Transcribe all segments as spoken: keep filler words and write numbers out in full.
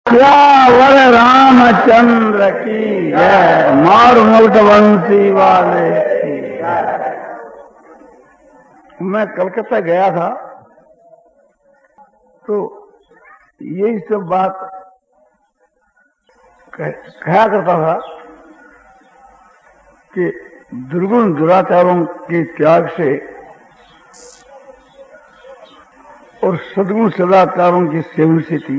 वर रामचंद्र की जय। मारू मुक्त बंसी वाले की जय। मैं कलकत्ता गया था तो यही सब बात कहा करता था कि दुर्गुण दुराचारों के त्याग से और सद्गुण सदाचारों के सेवन से थी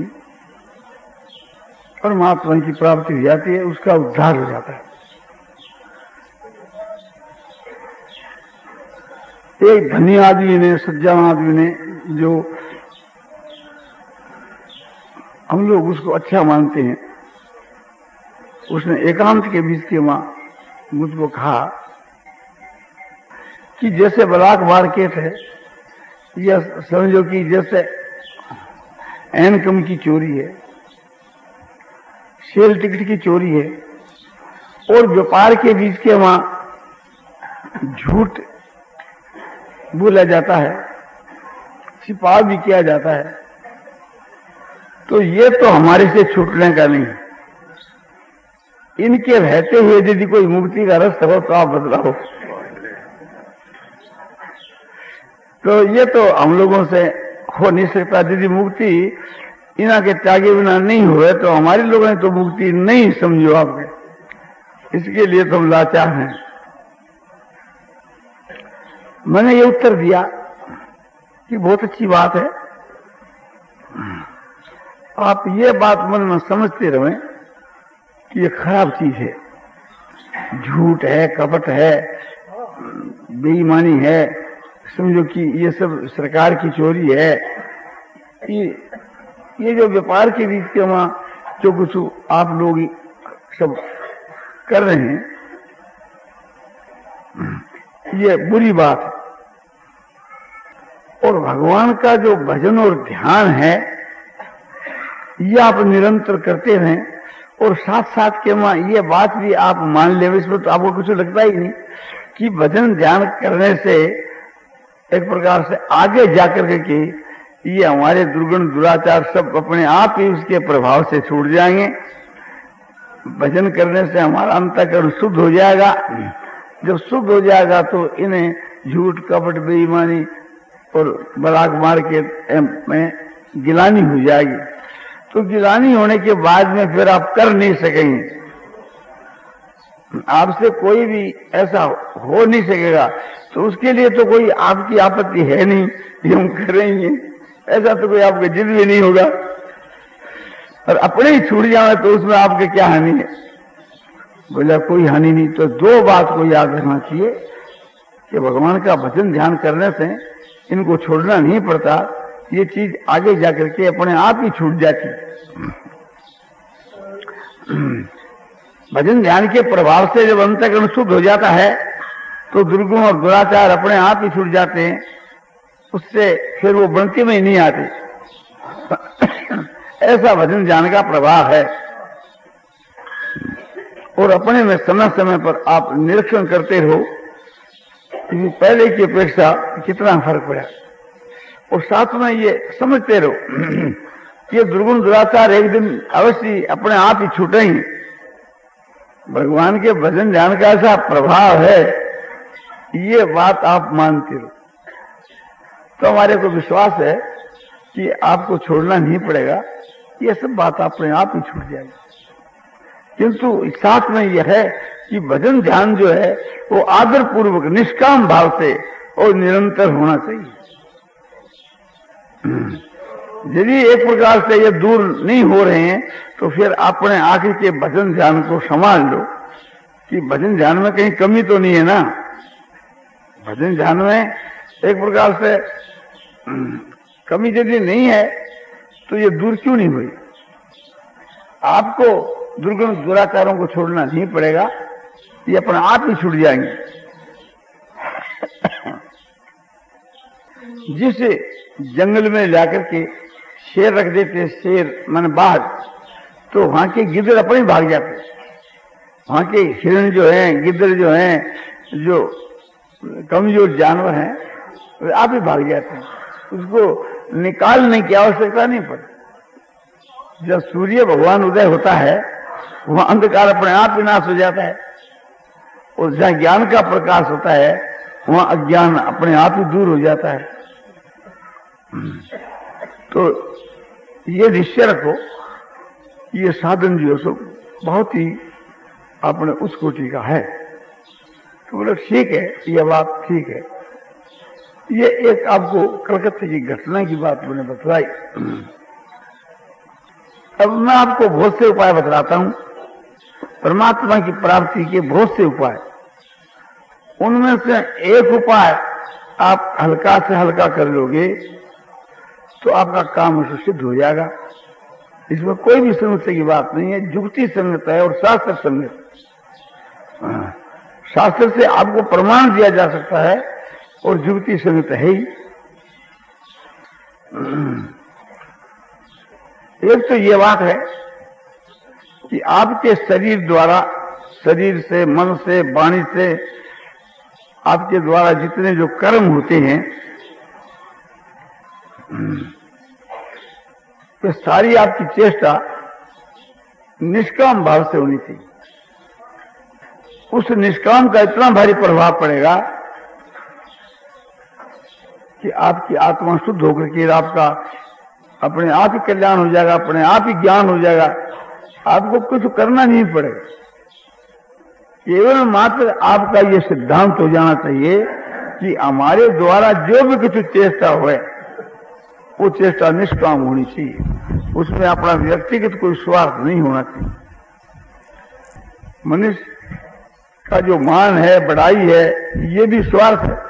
परमात्मा की प्राप्ति हो जाती है, उसका उद्धार हो जाता है। एक धनी आदमी ने, सज्जन आदमी ने, जो हम लोग उसको अच्छा मानते हैं, उसने एकांत के बीच के मां मुझको कहा कि जैसे ब्लैक मार्केट है या समझो कि जैसे इनकम की चोरी है, सेल टिकट की चोरी है, और व्यापार के बीच के वहां झूठ बोला जाता है, छिपाव भी किया जाता है, तो ये तो हमारे से छूटने का नहीं। इनके रहते हुए यदि कोई मुक्ति का रास्ता हो तो आप बदलाओ। तो ये तो हम लोगों से हो नहीं सकता। यदि मुक्ति इना के त्यागे बिना नहीं हुए तो हमारे लोगों ने तो मुक्ति नहीं समझो आपने, इसके लिए तो हम लाचार हैं। मैंने ये उत्तर दिया कि बहुत अच्छी बात है, आप ये बात मन में समझते रहें कि ये खराब चीज है, झूठ है, कपट है, बेईमानी है, समझो कि ये सब सरकार की चोरी है, ये ये जो व्यापार के बीच के वहां जो कुछ आप लोग सब कर रहे हैं, ये बुरी बात है। और भगवान का जो भजन और ध्यान है ये आप निरंतर करते रहें, और साथ साथ के वहां ये बात भी आप मान ले, इसमें तो आपको कुछ लगता ही नहीं कि भजन ध्यान करने से एक प्रकार से आगे जाकर के ये हमारे दुर्गुण दुराचार सब अपने आप ही उसके प्रभाव से छूट जाएंगे। भजन करने से हमारा अंतःकरण शुद्ध हो जाएगा। जब शुद्ध हो जाएगा तो इन्हें झूठ, कपट, बेईमानी और ब्लैक मार्केट में गिलानी हो जाएगी। तो गिलानी होने के बाद में फिर आप कर नहीं सकेंगे, आपसे कोई भी ऐसा हो नहीं सकेगा। तो उसके लिए तो कोई आपकी आपत्ति है नहीं कि हम करेंगे, ऐसा तो कोई आपका जिद भी नहीं होगा। और अपने ही छूट जाए तो उसमें आपके क्या हानि है? बोला कोई हानि नहीं। तो दो बात को याद रखना चाहिए कि भगवान का भजन ध्यान करने से इनको छोड़ना नहीं पड़ता, ये चीज आगे जाकर के अपने आप ही छूट जाती। भजन ध्यान के प्रभाव से जब अंतःकरण शुद्ध हो जाता है तो दुर्गुण और दुराचार अपने आप ही छूट जाते हैं, उससे फिर वो बनती में ही नहीं आती। ऐसा भजन ध्यान का प्रभाव है। और अपने में समय समय पर आप निरीक्षण करते रहो कि पहले की अपेक्षा कितना फर्क पड़ा, और साथ में ये समझते रहो ये दुर्गुण दुराचार एक दिन अवश्य अपने आप ही छूटेंगे। भगवान के भजन ध्यान का ऐसा प्रभाव है, ये बात आप मानते रहो तो हमारे को विश्वास है कि आपको छोड़ना नहीं पड़ेगा, ये सब बात अपने आप ही छूट जाएगी। किंतु साथ में यह है कि भजन ध्यान जो है वो आदर पूर्वक निष्काम भाव से और निरंतर होना चाहिए। यदि एक प्रकार से ये दूर नहीं हो रहे हैं तो फिर अपने आखिर के भजन ध्यान को संभाल लो कि भजन ध्यान में कहीं कमी तो नहीं है ना। भजन ध्यान में एक प्रकार से कमी यदि नहीं है तो ये दूर क्यों नहीं हुई? आपको दुर्गुण दुराचारों को छोड़ना नहीं पड़ेगा, ये अपने आप ही छूट जाएंगे। जिस जंगल में जाकर के शेर रख देते, शेर माने बाघ, तो वहां के गिद्ध अपने भाग जाते। वहां के हिरण जो हैं, गिद्ध जो हैं, जो कमजोर जानवर हैं, वे आप ही भाग जाते हैं, उसको निकालने की आवश्यकता नहीं पड़ती। जब सूर्य भगवान उदय होता है वहां अंधकार अपने आप विनाश हो जाता है, और जहां ज्ञान का प्रकाश होता है वहां अज्ञान अपने आप ही दूर हो जाता है। तो ये निश्चय रखो, ये साधन जो सो बहुत ही अपने उस कोटि का है। तो बोले ठीक है, ये बात ठीक है। ये एक आपको कलकत्ते की घटना की बात मैंने बतलाई। अब मैं आपको बहुत से उपाय बतलाता हूं, परमात्मा की प्राप्ति के बहुत से उपाय। उनमें से एक उपाय आप हल्का से हल्का कर लोगे तो आपका काम सिद्ध हो जाएगा। इसमें कोई भी समस्या की बात नहीं है, जुक्ति संगत है और शास्त्र संगत। शास्त्र से आपको प्रमाण दिया जा सकता है और जुक्ति संगत है ही। एक तो ये बात है कि आपके शरीर द्वारा, शरीर से, मन से, वाणी से आपके द्वारा जितने जो कर्म होते हैं तो सारी आपकी चेष्टा निष्काम भाव से होनी चाहिए। उस निष्काम का इतना भारी प्रभाव पड़ेगा कि आपकी आत्मा शुद्ध होकर के आपका अपने आप ही कल्याण हो जाएगा, अपने आप ही ज्ञान हो जाएगा। आपको कुछ करना नहीं पड़ेगा, केवल मात्र आपका ये सिद्धांत हो जाना चाहिए कि हमारे द्वारा जो भी कुछ चेष्टा हुए वो चेष्टा निष्काम होनी चाहिए, उसमें अपना व्यक्तिगत कोई स्वार्थ नहीं होना चाहिए। मनुष्य का जो मान है, बड़ाई है, ये भी स्वार्थ है।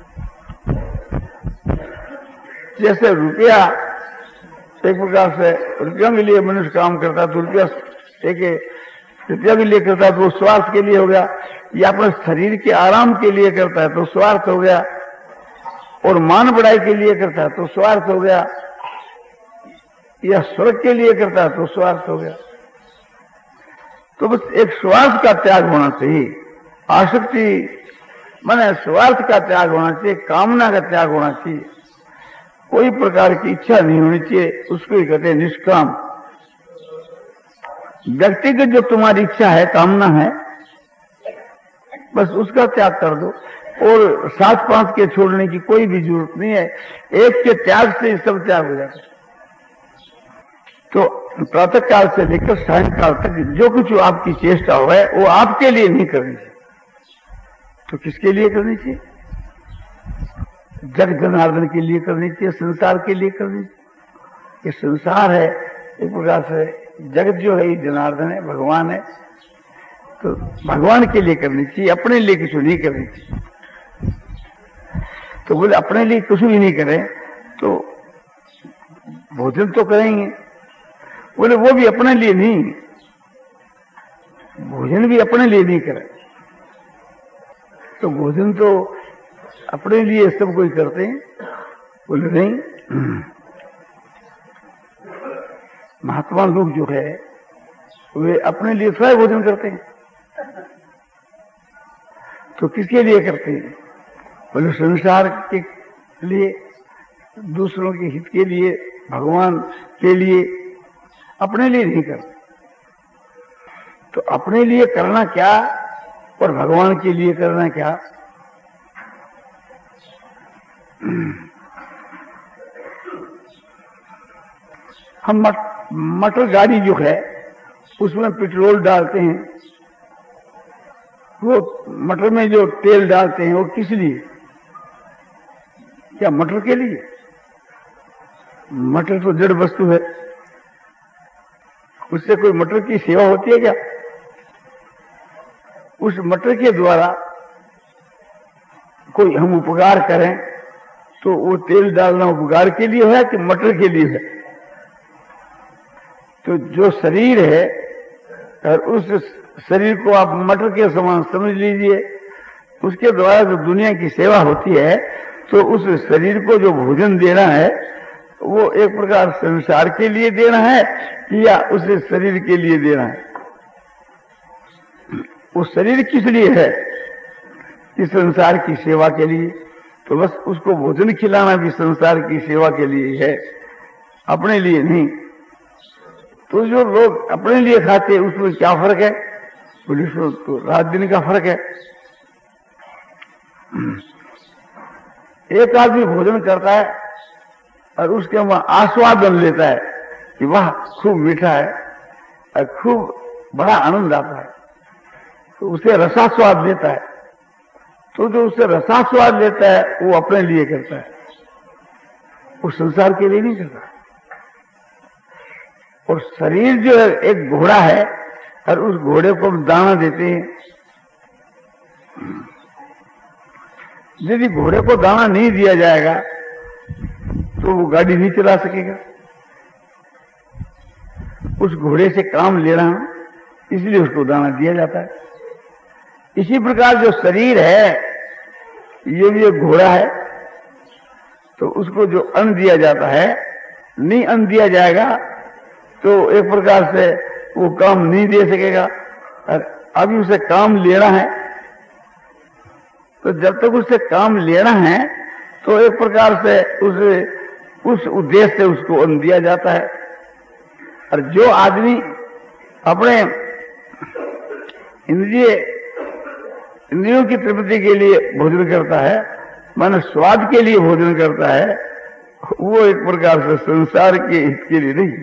जैसे रुपया एक प्रकार से रुपया के लिए मनुष्य काम करता है तो रुपया एक रुपया के लिए करता है तो वो स्वार्थ के लिए हो गया, या अपने शरीर के आराम के लिए करता है तो स्वार्थ हो गया, और मान बढ़ाई के लिए करता है तो स्वार्थ हो गया, या स्वर्ग के लिए करता है तो स्वार्थ हो गया। तो बस एक स्वार्थ का त्याग होना चाहिए, आसक्ति माने स्वार्थ का त्याग होना चाहिए, कामना का त्याग होना चाहिए, कोई प्रकार की इच्छा नहीं होनी चाहिए। उसको ही कहते हैं निष्काम। व्यक्तिगत जो तुम्हारी इच्छा है, कामना है, बस उसका त्याग कर दो, और सात पांच के छोड़ने की कोई भी जरूरत नहीं है। एक के त्याग से सब त्याग हो जाता है। तो प्रातः काल से लेकर सायंकाल तक जो कुछ आपकी चेष्टा हो है वो आपके लिए नहीं करनी चाहिए। तो किसके लिए करनी चाहिए? जग जनार्दन के लिए करनी चाहिए, संसार के लिए करनी चाहिए। ये संसार है एक प्रकार से, जगत जो है ये जनार्दन है, भगवान है, तो भगवान के लिए करनी चाहिए, अपने लिए कुछ नहीं करनी चाहिए। तो बोले अपने लिए कुछ भी नहीं करें तो भोजन तो करेंगे, बोले वो भी अपने लिए नहीं, भोजन भी अपने लिए नहीं करें। तो भोजन तो अपने लिए सब कोई करते हैं, बोले नहीं, महात्मा लोग जो है वे अपने लिए स्वयं भोजन करते हैं। तो किसके लिए करते हैं? बोले संसार के लिए, दूसरों के हित के लिए, भगवान के लिए, अपने लिए नहीं करते। तो अपने लिए करना क्या और भगवान के लिए करना क्या? हम मोटर गाड़ी जो है उसमें पेट्रोल डालते हैं, वो मटर में जो तेल डालते हैं वो किस लिए? क्या मटर के लिए? मटर तो जड़ वस्तु है, उससे कोई मटर की सेवा होती है क्या? उस मटर के द्वारा कोई हम उपकार करें तो वो तेल डालना उपकार के लिए है कि मटर के लिए है? तो जो शरीर है और उस शरीर को आप मटर के समान समझ लीजिए, उसके द्वारा जो दुनिया की सेवा होती है, तो उस शरीर को जो भोजन देना है वो एक प्रकार संसार के लिए देना है या उस शरीर के लिए देना है? वो शरीर किस लिए है? इस संसार की सेवा के लिए। तो बस उसको भोजन खिलाना भी संसार की सेवा के लिए है, अपने लिए नहीं। तो जो लोग अपने लिए खाते हैं उसमें क्या फर्क है? पुलिस में तो रात दिन का फर्क है। एक आदमी भोजन करता है और उसके वहां आस्वादन लेता है कि वाह खूब मीठा है और खूब बड़ा आनंद आता है, तो उसे रसास्वाद लेता है। तो जो उसे रसास्वाद लेता है वो अपने लिए करता है, वो संसार के लिए नहीं करता। और शरीर जो है एक घोड़ा है और उस घोड़े को हम दाना देते हैं। यदि घोड़े को दाना नहीं दिया जाएगा तो वो गाड़ी नहीं चला सकेगा। उस घोड़े से काम लेना, इसलिए उसको दाना दिया जाता है। इसी प्रकार जो शरीर है ये भी एक घोड़ा है, तो उसको जो अन्न दिया जाता है, नहीं अन्न दिया जाएगा तो एक प्रकार से वो काम नहीं दे सकेगा। और अभी उसे काम लेना है, तो जब तक उसे काम लेना है तो एक प्रकार से उसे उस उद्देश्य से उसको अन्न दिया जाता है। और जो आदमी अपने इंद्रिय इंद्रियों की तृप्ति के लिए भोजन करता है, माने स्वाद के लिए भोजन करता है, वो एक प्रकार से संसार के हित के लिए नहीं।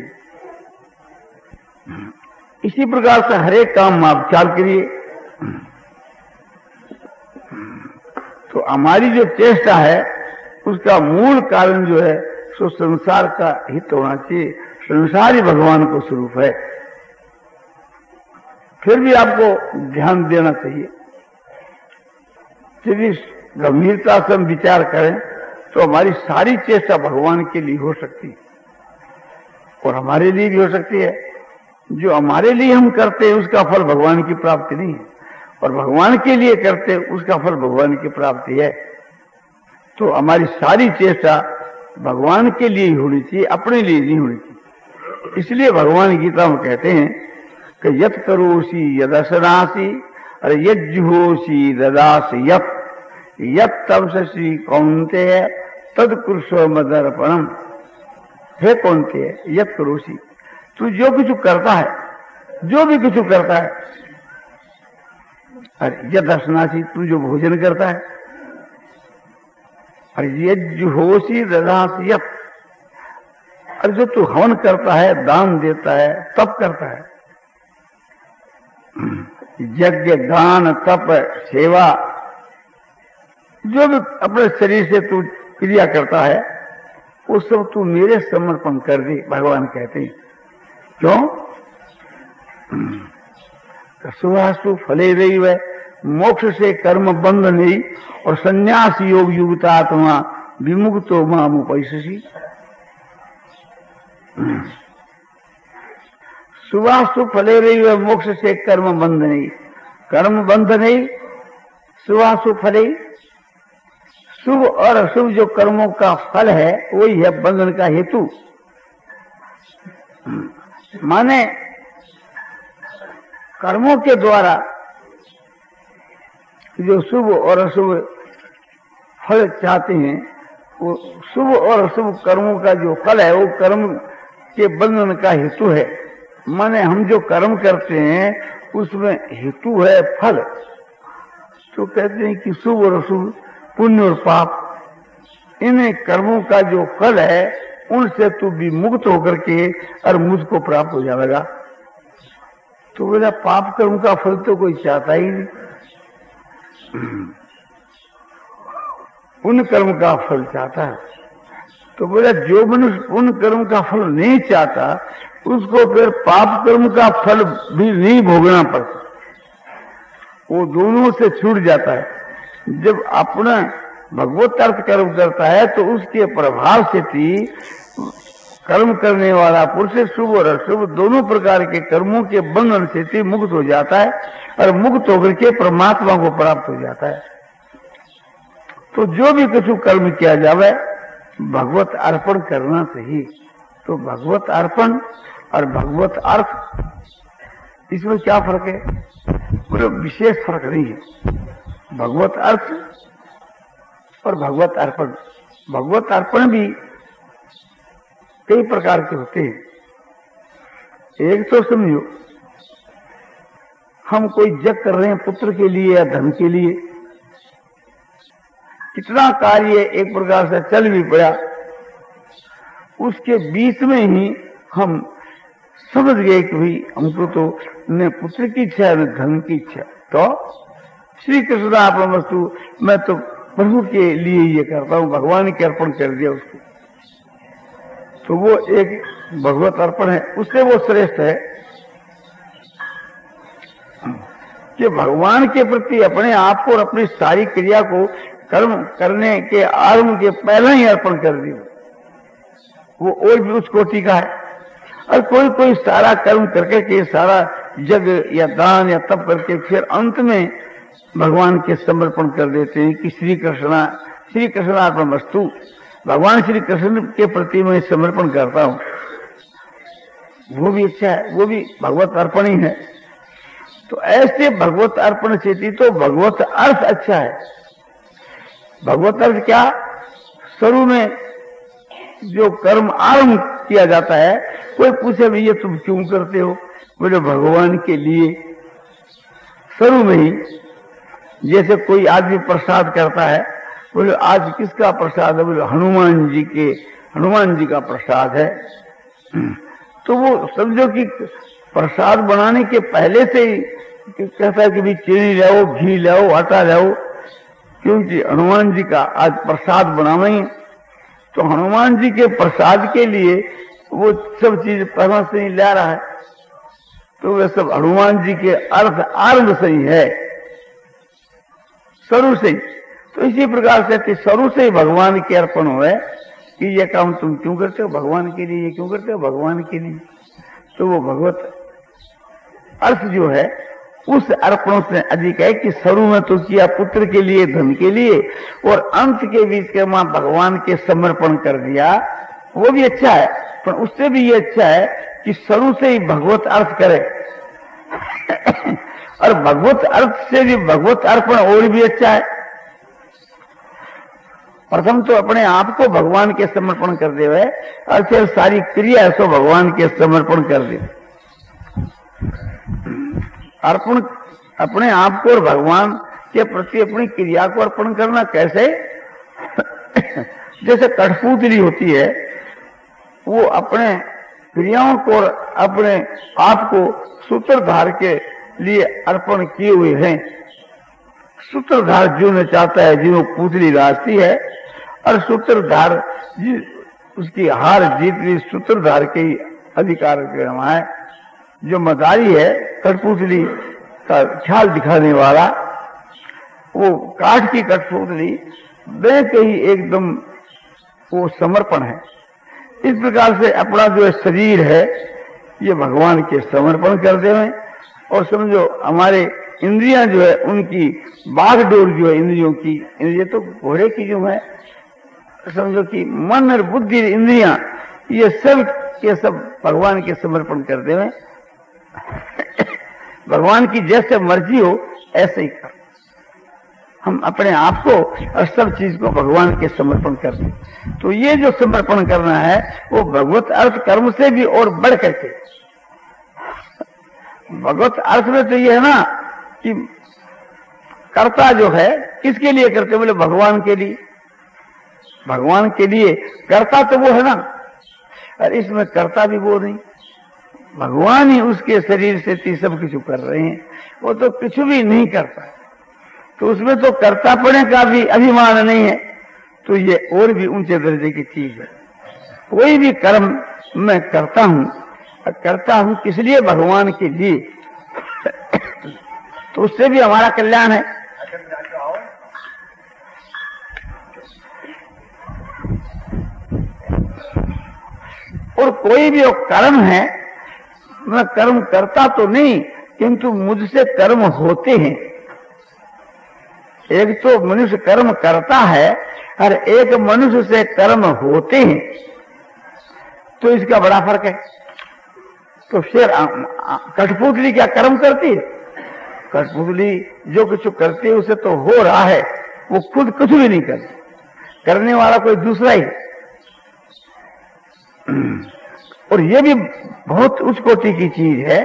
इसी प्रकार से हर एक काम में आप ख्याल करिए, तो हमारी जो चेष्टा है उसका मूल कारण जो है सो संसार का हित होना चाहिए। संसार ही भगवान को स्वरूप है। फिर भी आपको ध्यान देना चाहिए। यदि गंभीरता से हम विचार करें तो हमारी सारी चेष्टा भगवान के लिए हो सकती है और हमारे लिए भी हो सकती है। जो हमारे लिए हम करते हैं उसका फल भगवान की प्राप्ति नहीं है, और भगवान के लिए करते हैं उसका फल भगवान की प्राप्ति है। तो हमारी सारी चेष्टा भगवान के लिए ही होनी चाहिए, अपने लिए नहीं होनी चाहिए। इसलिए भगवान गीता में कहते हैं कि यत करोसी यदसनासी और यज्जुहोसी ददासी यत यत तपसि कौन्तेय तद कुरुषो मदर्पणम। हे कौन्तेय, यत करोसी, तू जो कुछ करता है, जो भी कुछ करता है, और यदसनासी, तू जो भोजन करता है, और यज्जुहोसी ददासी यत, और जो तू हवन करता है, दान देता है, तप करता है, यज्ञ दान तप सेवा, जो भी अपने शरीर से तू क्रिया करता है वो सब तू मेरे समर्पण कर दे, भगवान कहते हैं। क्यों? सुहासु फले रही वह मोक्ष से कर्म बंध नहीं, और संन्यास योग युक्तात्मा विमुक्तो माम उपैससी। सुवासु फले रही वह मोक्ष से कर्म बंध नहीं, कर्म बंध नहीं, सुवासु फले, शुभ और अशुभ जो कर्मों का फल है वही है बंधन का हेतु। माने कर्मों के द्वारा जो शुभ और अशुभ फल चाहते हैं, वो शुभ और अशुभ कर्मों का जो फल है वो कर्म के बंधन का हेतु है। माने हम जो कर्म करते हैं उसमें हेतु है फल। तो कहते हैं कि शुभ और अशुभ, पुण्य और पाप, इन कर्मों का जो फल है उनसे तू भी मुक्त होकर के और मुझको प्राप्त हो जाएगा। तो बोला पाप कर्म का फल तो कोई चाहता ही नहीं, उन कर्म का फल चाहता है। तो बोला जो मनुष्य उन कर्म का फल नहीं चाहता उसको फिर पाप कर्म का फल भी नहीं भोगना पड़ता, वो दोनों से छूट जाता है। जब अपना भगवत अर्थ कर्म करता है तो उसके प्रभाव से भी कर्म करने वाला पुरुष शुभ और अशुभ दोनों प्रकार के कर्मों के बंधन से भी मुक्त हो जाता है और मुक्त होकर के परमात्मा को प्राप्त हो जाता है। तो जो भी कुछ कर्म किया जावे भगवत अर्पण करना चाहिए। तो भगवत अर्पण और भगवत अर्थ, इसमें क्या फर्क है? कोई विशेष फर्क नहीं है। भगवत अर्थ और भगवत अर्पण, भगवत अर्पण भी कई प्रकार के होते हैं। एक तो समझो, हम कोई जग कर रहे हैं पुत्र के लिए या धन के लिए, कितना कार्य एक प्रकार से चल भी पड़ा, उसके बीच में ही हम समझ गए कि भाई हमको तो न पुत्र की इच्छा है न धन की इच्छा, तो श्री कृष्ण अर्पण वस्तु, मैं तो प्रभु के लिए ये करता हूं, भगवान के अर्पण कर दिया उसको, तो वो एक भगवत अर्पण है, उससे वो श्रेष्ठ है कि भगवान के प्रति अपने आप को और अपनी सारी क्रिया को कर्म करने के आरंभ के पहले ही अर्पण कर दिया, वो और भी उस कोटि का है। और कोई कोई सारा कर्म करके के सारा जग या दान या तप करके फिर अंत में भगवान के समर्पण कर देते हैं कि श्री कृष्ण श्री कृष्णार्पण वस्तु, भगवान श्री कृष्ण के प्रति मैं समर्पण करता हूं, वो भी अच्छा है, वो भी भगवत अर्पण ही है। तो ऐसे भगवत अर्पण से तो भगवत अर्थ अच्छा है। भगवत अर्थ क्या? शुरू में जो कर्म आरंभ किया जाता है, कोई पूछे भैया तुम क्यों करते हो, बोले भगवान के लिए। शुरू में ही जैसे कोई आदमी प्रसाद करता है, बोले आज किसका प्रसाद है, बोले हनुमान जी के, हनुमान जी का प्रसाद है। तो वो समझो कि प्रसाद बनाने के पहले से ही कहता है कि भी चीनी लाओ, घी लाओ, आटा लाओ, क्योंकि हनुमान जी का आज प्रसाद बनाना ही। तो हनुमान जी के प्रसाद के लिए वो सब चीज पहले से ही ला रहा है, तो वे सब हनुमान जी के अर्थ आरंभ से ही है, शुरू से ही। तो इसी प्रकार से शुरू से ही भगवान के अर्पण हुए कि ये काम तुम क्यों करते हो, भगवान के लिए, ये क्यों करते हो, भगवान के लिए। तो वो भगवत अर्थ जो है उस अर्पणों से अधिक है कि शुरू में तो किया पुत्र के लिए, धन के लिए, और अंत के बीच के मां भगवान के समर्पण कर दिया, वो भी अच्छा है। पर उससे भी ये अच्छा है कि शुरू से ही भगवत अर्थ करे और भगवत अर्थ से भी भगवत अर्पण और भी अच्छा है। प्रथम तो अपने आप को भगवान के समर्पण कर दे हुए और फिर सारी क्रिया सो भगवान के समर्पण कर दे। अर्पण अपने आप को और भगवान के प्रति अपनी क्रिया को अर्पण करना कैसे? जैसे कठपुतली होती है, वो अपने क्रियाओं को और अपने आप को सूत्रधार के लिए अर्पण किए हुए हैं। सूत्रधार जो न चाहता है, जो पुतली रास्ती है, और सूत्रधार उसकी हार जीत भी सूत्रधार के ही अधिकार के है। जो मदारी है, कठपुतली का ख्याल दिखाने वाला, वो काठ की कठपुतली वे के ही एकदम वो समर्पण है। इस प्रकार से अपना जो शरीर है ये भगवान के समर्पण कर देवे, और समझो हमारे इंद्रियां जो है उनकी बागडोर जो है इंद्रियों की, इंद्रिय तो घोड़े की जो है, समझो कि मन और बुद्धि इंद्रियां ये सब के सब भगवान के समर्पण कर देवे। भगवान की जैसे मर्जी हो ऐसे ही कर, हम अपने आप को और सब चीज को भगवान के समर्पण कर दें। तो ये जो समर्पण करना है वो भगवत अर्थ कर्म से भी और बढ़ करके। भगवत अर्थ में तो ये है ना कि कर्ता जो है किसके लिए करते, बोले भगवान के लिए। भगवान के लिए कर्ता तो वो है ना, और इसमें कर्ता भी वो नहीं, भगवान ही उसके शरीर से सब कुछ कर रहे हैं, वो तो कुछ भी नहीं करता, तो उसमें तो कर्तापने का भी अभिमान नहीं है। तो ये और भी ऊंचे दर्जे की चीज है। कोई भी कर्म मैं करता हूं, करता हूं किस लिए, भगवान के लिए, तो उससे भी हमारा कल्याण है। और कोई भी कर्म है, मैं कर्म करता तो नहीं, किंतु मुझसे कर्म होते हैं। एक तो मनुष्य कर्म करता है और एक मनुष्य से कर्म होते हैं, तो इसका बड़ा फर्क है। तो फिर कठपुतली क्या कर्म करती है? कठपुतली जो कुछ करती है उसे तो हो रहा है, वो खुद कुछ भी नहीं करती, करने वाला कोई दूसरा ही। और ये भी बहुत उच्च कोटि की चीज है,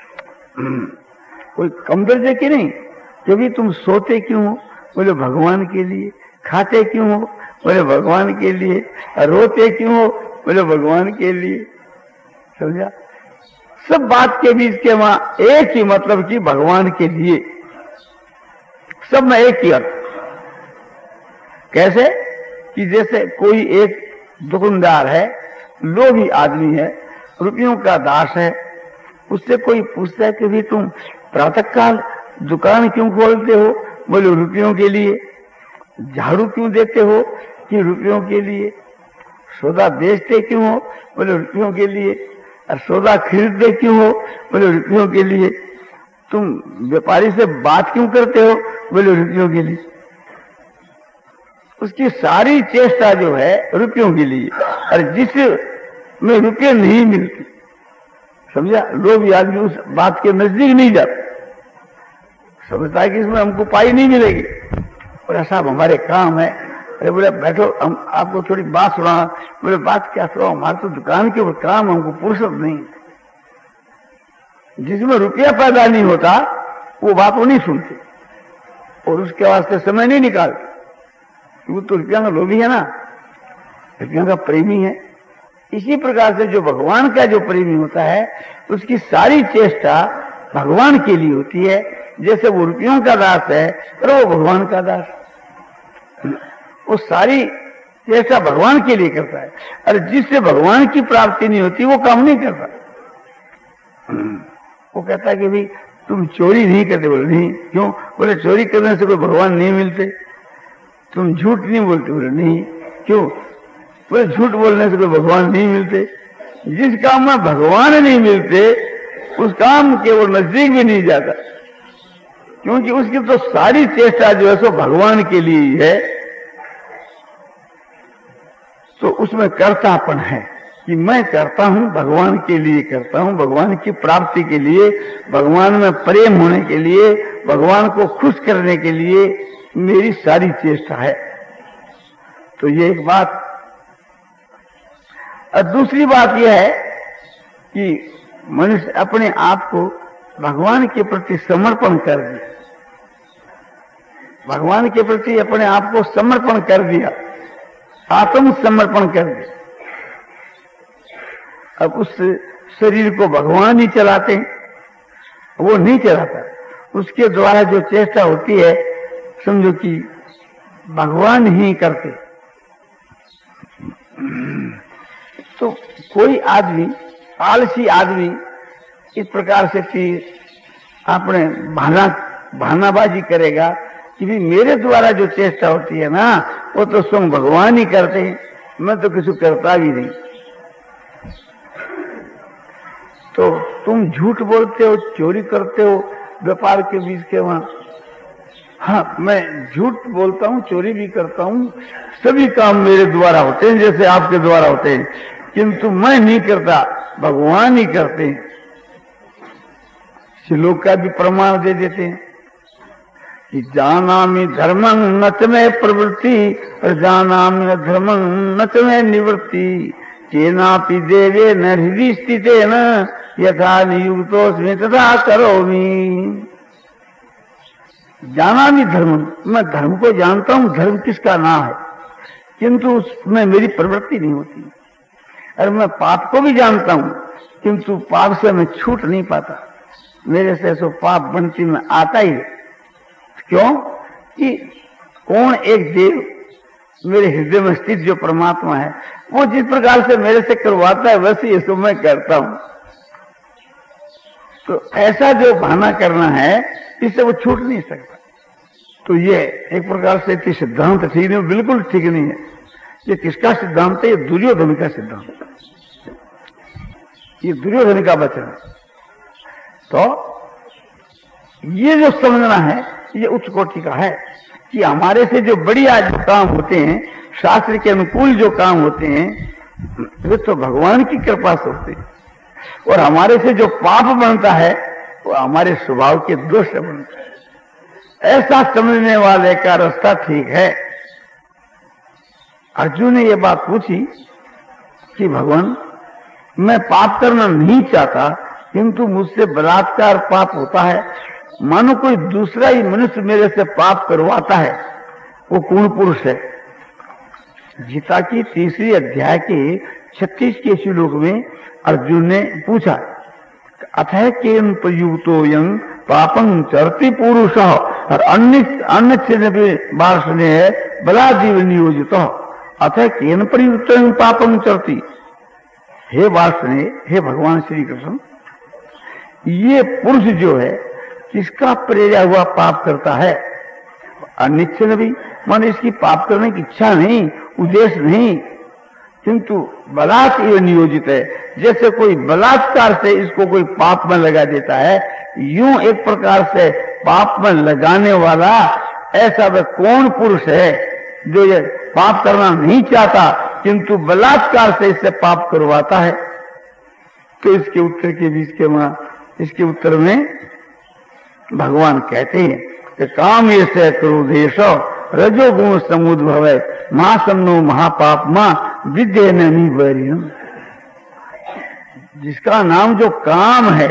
कोई कम दर्जे की नहीं। क्योंकि तुम सोते क्यों हो? बोले भगवान के लिए। खाते क्यों हो? बोले भगवान के लिए। रोते क्यों हो? बोले भगवान के लिए। समझा? सब बात के बीच के वहां एक ही मतलब कि भगवान के लिए, सब में एक ही अर्थ। कैसे कि जैसे कोई एक दुकानदार है, लोभी आदमी है, रुपयों का दास है, उससे कोई पूछता है कि भी तुम प्रातःकाल दुकान क्यों खोलते हो? बोले रुपयों के लिए। झाड़ू क्यों देते हो? कि रुपयों के लिए। सौदा बेचते क्यों हो? बोले रुपयों के लिए। और सौदा खरीदते क्यों हो? बोले रुपयों के लिए। तुम व्यापारी से बात क्यों करते हो? बोले रुपयों के लिए। उसकी सारी चेष्टा जो है रुपयों के लिए, और जिसमें रुपये नहीं मिलते, समझा, लोग आदमी उस बात के नजदीक नहीं जाते, समझता है कि इसमें हमको पाई नहीं मिलेगी। और साहब हमारे काम है। अरे बोले बैठो, हम आपको थोड़ी बात सुना। बोले बात क्या सुनाओ? हमारे तो दुकान के ऊपर काम, हमको फुर्सत नहीं। जिसमें रुपया पैदा नहीं होता वो बात वो नहीं सुनते और उसके वास्ते समय नहीं निकालते। वो तो रुपया का लोभी है ना, रुपया का प्रेमी है। इसी प्रकार से जो भगवान का जो प्रेमी होता है उसकी सारी चेष्टा भगवान के लिए होती है। जैसे वो रुपयों का दास है और वो भगवान का दास, वो सारी चेष्टा भगवान के लिए करता है। और जिससे भगवान की प्राप्ति नहीं होती वो काम नहीं करता। वो कहता है कि भाई तुम चोरी नहीं करते। बोले नहीं। क्यों? बोले चोरी करने से कोई भगवान नहीं मिलते। तुम झूठ नहीं बोलते। बोले नहीं। क्यों? बोले झूठ बोलने से कोई भगवान नहीं मिलते। जिस काम में भगवान नहीं मिलते उस काम के वो नजदीक भी नहीं जाता, क्योंकि उसकी तो सारी चेष्टा जो है सो भगवान के लिए ही है। तो उसमें कर्तापन है कि मैं करता हूं, भगवान के लिए करता हूं, भगवान की प्राप्ति के लिए, भगवान में प्रेम होने के लिए, भगवान को खुश करने के लिए मेरी सारी चेष्टा है। तो ये एक बात। और दूसरी बात यह है कि मनुष्य अपने आप को भगवान के प्रति समर्पण कर दे, भगवान के प्रति अपने आप को समर्पण कर दिया, आत्म समर्पण कर दिया। अब उस शरीर को भगवान ही चलाते हैं, वो नहीं चलाता। उसके द्वारा जो चेष्टा होती है समझो कि भगवान ही करते। तो कोई आदमी, आलसी आदमी इस प्रकार से कि अपने भाना भानाबाजी करेगा कि भी मेरे द्वारा जो चेष्टा होती है ना वो तो स्वयं भगवान ही करते हैं, मैं तो किसी करता भी नहीं। तो तुम झूठ बोलते हो, चोरी करते हो व्यापार के बीच के वहां। हाँ, मैं झूठ बोलता हूँ, चोरी भी करता हूँ, सभी काम मेरे द्वारा होते हैं जैसे आपके द्वारा होते हैं, किंतु मैं नहीं करता, भगवान ही करते हैं। श्लोक का भी प्रमाण दे देते हैं कि जानामि धर्मं न च मे प्रवृत्ति और जानामि धर्मं न च मे निवृत्ति केनापि देवे न हृदि स्थितेन यथा नियुक्तोऽस्मि तथा करोमि। जानामि धर्मं, मैं धर्म को जानता हूं, धर्म किसका नाम है, किंतु उसमें मेरी प्रवृत्ति नहीं होती। और मैं पाप को भी जानता हूं, किंतु पाप से मैं छूट नहीं पाता, मेरे से सो पाप बनती में आता ही। क्यों? कि कौन एक देव मेरे हृदय में स्थित जो परमात्मा है वो जिस प्रकार से मेरे से करवाता है वैसे इसको मैं करता हूं। तो ऐसा जो भाना करना है इससे वो छूट नहीं सकता। तो ये एक प्रकार से सिद्धांत ठीक नहीं, बिल्कुल ठीक नहीं है। ये किसका सिद्धांत है? ये दुर्योधन का सिद्धांत, ये दुर्योधन का वचन है। तो ये जो समझना है ये उच्च कोटि का है कि हमारे से जो बढ़िया जो काम होते हैं, शास्त्र के अनुकूल जो काम होते हैं, वे तो भगवान की कृपा से होते हैं। और हमारे से जो पाप बनता है वो हमारे स्वभाव के दोष से बनता है। ऐसा समझने वाले का रास्ता ठीक है। अर्जुन ने ये बात पूछी कि भगवान मैं पाप करना नहीं चाहता, किंतु मुझसे बलात्कार पाप होता है, मानो कोई दूसरा ही मनुष्य मेरे से पाप करवाता है, वो कौन पुरुष है? गीता की तीसरी अध्याय के छत्तीस के श्लोक में अर्जुन ने पूछा, अथः केन प्रयुक्तो यं पापं चरति पुरुष और अन्य अन्य से वासने बलाजीव नियोजित अथः केन प्रयुक्त पापं चरति। हे वासने, हे भगवान श्री कृष्ण, ये पुरुष जो है किसका प्रेरा हुआ पाप करता है? अनिच्छन भी, मान इसकी पाप करने की इच्छा नहीं, उद्देश्य नहीं, किंतु बलात् ये नियोजित है। जैसे कोई बलात्कार से इसको कोई पाप में लगा देता है, यूं एक प्रकार से पाप में लगाने वाला ऐसा वह कौन पुरुष है जो ये पाप करना नहीं चाहता किंतु बलात्कार से इससे पाप करवाता है? तो इसके उत्तर के बीच के मां इसके उत्तर में भगवान कहते हैं कि काम ये से क्रोधेश रजोगुण समुद्भव महासन्नो महापाप मां विद्य नमी बरियम। जिसका नाम जो काम है,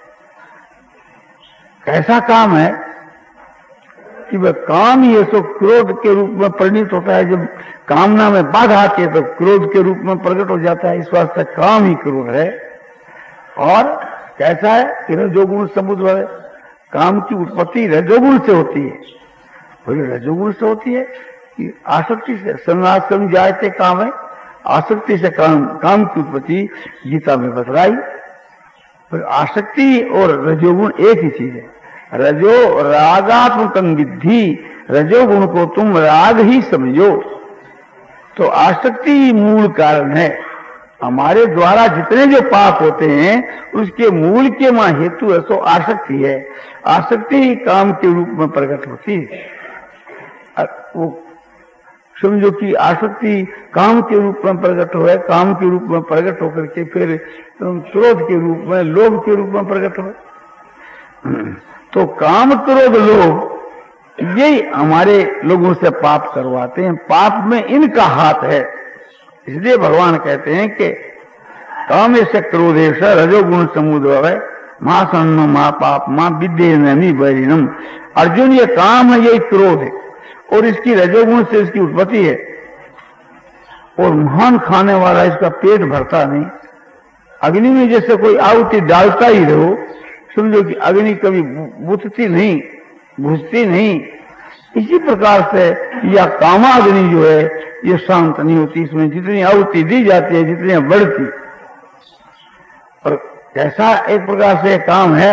कैसा काम है कि वह काम ये सो क्रोध के रूप में परिणित होता है। जब कामना में बाधा आती है तो क्रोध के रूप में प्रकट हो जाता है। इस वास्ते काम ही क्रोध है। और कैसा है कि रजोगुण समुद्र है, काम की उत्पत्ति रजोगुण से होती है। बोले रजोगुण से होती है कि आसक्ति से, संन्यासम जायते काम है, आसक्ति से काम काम की उत्पत्ति गीता में बतलाई। पर आसक्ति और रजोगुण एक ही चीज है। रजो रागात्मकं विद्धि, रजोगुण को तुम राग ही समझो। तो आसक्ति मूल कारण है। हमारे द्वारा जितने जो पाप होते हैं उसके मूल के मां हेतु है सो आसक्ति है। आसक्ति ही काम के रूप में प्रकट होती है। वो समझो कि आसक्ति काम के रूप में प्रकट हो है, काम के रूप में प्रकट होकर के फिर क्रोध के रूप में, लोभ के रूप में प्रकट हो। तो काम, क्रोध, लोभ यही हमारे लोगों से पाप करवाते हैं। पाप में इनका हाथ है। इसलिए भगवान कहते हैं कि काम से क्रोधेश रजोगुण समुद्र है महासन्न महापाप मां विद्ये नमी बरिनम। अर्जुन, ये काम है, यही क्रोध है और इसकी रजोगुण से इसकी उत्पत्ति है। और महान खाने वाला इसका पेट भरता नहीं। अग्नि में जैसे कोई आहुति डालता ही रहो, समझो कि अग्नि कभी बुझती नहीं, बुझती नहीं। इसी प्रकार से यह कामाग्नि जो है ये शांत नहीं होती। इसमें जितनी आहुति दी जाती है जितनी बढ़ती। और कैसा एक प्रकार से काम है,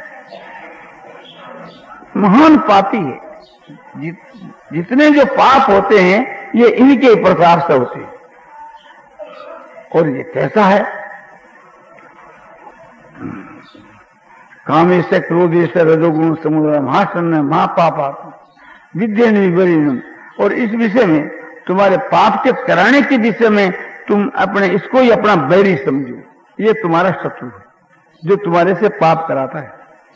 महान पापी है। जित, जितने जो पाप होते हैं ये इनके प्रकार से होते हैं। और ये कैसा है, कामे से क्रोधे से रजोगुण समुद्र महासन्न महापाप विद्या विपरीनम। और इस विषय में तुम्हारे पाप के कराने के विषय में तुम अपने इसको ही अपना बैरी समझो। ये तुम्हारा शत्रु है जो तुम्हारे से पाप कराता है।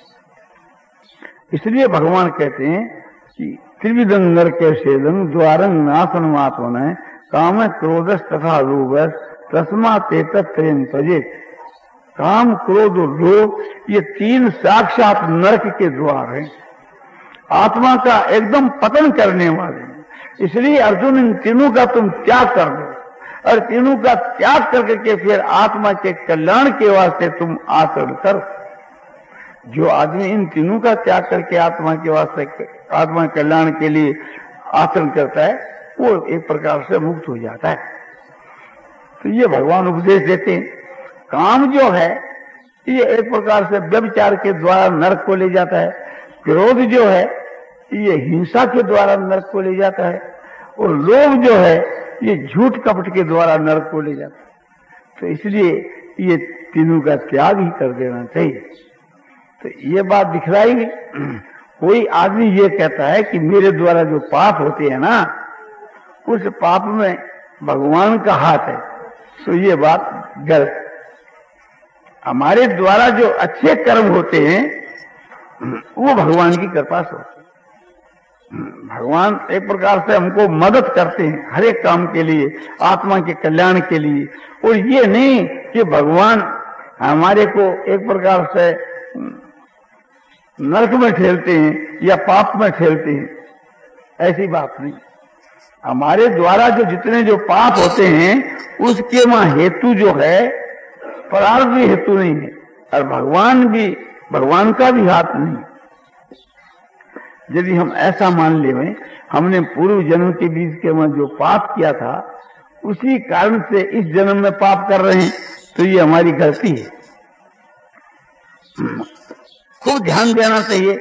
इसलिए भगवान कहते हैं कि त्रिविधंगर के सेदन द्वारंग नाशन मात्मन है काम क्रोधस तथा लोभ तस्मा तेतत्रेन तजेत। काम, क्रोध और लोभ ये तीन साक्षात नरक के द्वार हैं, आत्मा का एकदम पतन करने वाले हैं। इसलिए अर्जुन, इन तीनों का तुम त्याग कर दो और तीनों का त्याग करके के फिर आत्मा के कल्याण के वास्ते तुम आचरण करो। जो आदमी इन तीनों का त्याग करके आत्मा के वास्ते, आत्मा कल्याण के लिए आचरण करता है वो एक प्रकार से मुक्त हो जाता है। तो ये भगवान उपदेश देते हैं। काम जो है ये एक प्रकार से व्यभिचार के द्वारा नरक को ले जाता है। क्रोध जो है ये हिंसा के द्वारा नरक को ले जाता है। और लोभ जो है ये झूठ कपट के द्वारा नरक को ले जाता है। तो इसलिए ये तीनों का त्याग ही कर देना चाहिए। तो ये बात दिखलाई नहीं। कोई आदमी ये कहता है कि मेरे द्वारा जो पाप होते हैं ना उस पाप में भगवान का हाथ है, तो ये बात गलत। हमारे द्वारा जो अच्छे कर्म होते हैं वो भगवान की कृपा से होते हैं। भगवान एक प्रकार से हमको मदद करते हैं हर एक काम के लिए, आत्मा के कल्याण के लिए। और ये नहीं कि भगवान हमारे को एक प्रकार से नरक में ठेलते हैं या पाप में ठेलते हैं, ऐसी बात नहीं। हमारे द्वारा जो जितने जो पाप होते हैं उसके वहां हेतु जो है प्रारब्ध हेतु नहीं है, और भगवान भी भगवान का भी हाथ नहीं। यदि हम ऐसा मान लें हमने पूर्व जन्म के बीच के वहां जो पाप किया था उसी कारण से इस जन्म में पाप कर रहे हैं, तो ये हमारी गलती है। खूब ध्यान देना चाहिए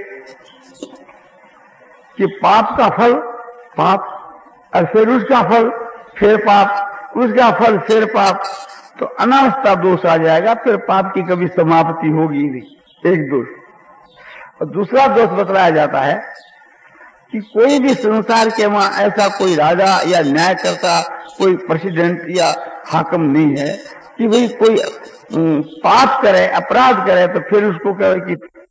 कि पाप का फल पाप, और फिर उसका फल फिर पाप, उसका फल फिर पाप, तो अनावस्था दोष आ जाएगा, फिर पाप की कभी समाप्ति होगी नहीं। एक दोष। और दूसरा दोष बतलाया जाता है कि कोई भी संसार के वहां ऐसा कोई राजा या न्यायकर्ता, कोई प्रेसिडेंट या हाकिम नहीं है कि भाई कोई पाप करे, अपराध करे तो फिर उसको कहे कि